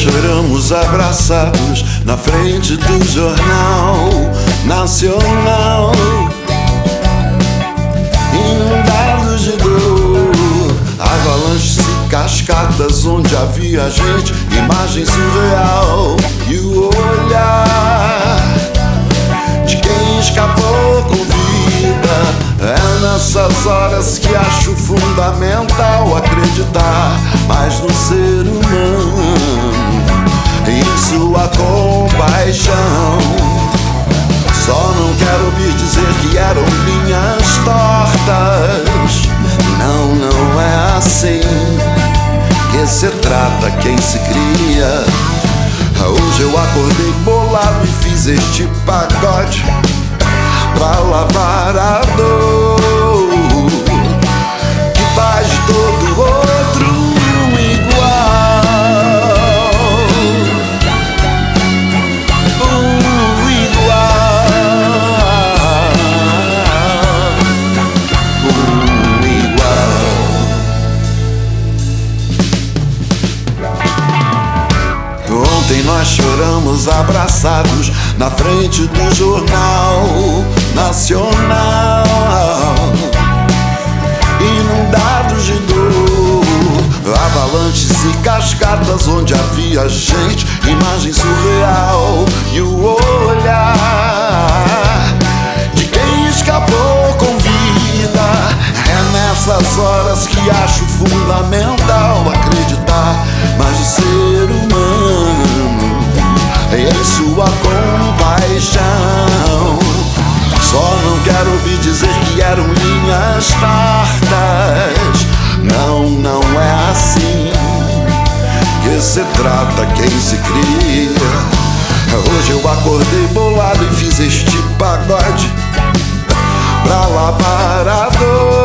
choramos abraçados na frente do Jornal Nacional, inundados de dor, avalanches e cascatas onde havia gente, imagem surreal e o olhar de quem escapou com vida. É nessas horas que acho fundamental acreditar mais no ser humano e em sua compaixão. Só não quero ouvir dizer que eram linhas tortas. Não, não é assim que se trata quem se cria. Hoje eu acordei bolado e fiz este pagode pra lavar a dor que faz de todo outro igual. Ontem nós choramos abraçados na frente do Jornal Nacional, inundados de dor, avalanches e cascatas onde havia gente, imagem surreal e o olhar de quem escapou com vida. É nessas horas que acho fundamental acreditar mais no ser humano e em sua compaixão. Só não quero ouvir dizer que eram linhas tortas. Não, não é assim que se trata quem se cria. Hoje eu acordei bolado e fiz este pagode pra lavar a dor